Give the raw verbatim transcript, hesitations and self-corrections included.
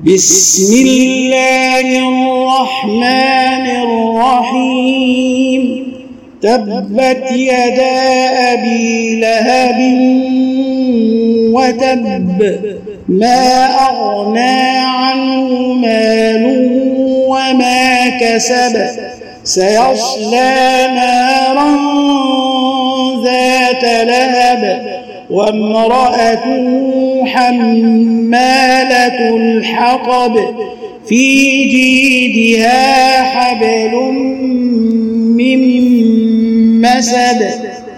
بسم الله الرحمن الرحيم تبت يدا أبي لهب وتب ما أغنى عنه ماله وما كسب سيصلى نارا ذات لهب وامرأته حمالة الحطب في جيدها حبل من مسد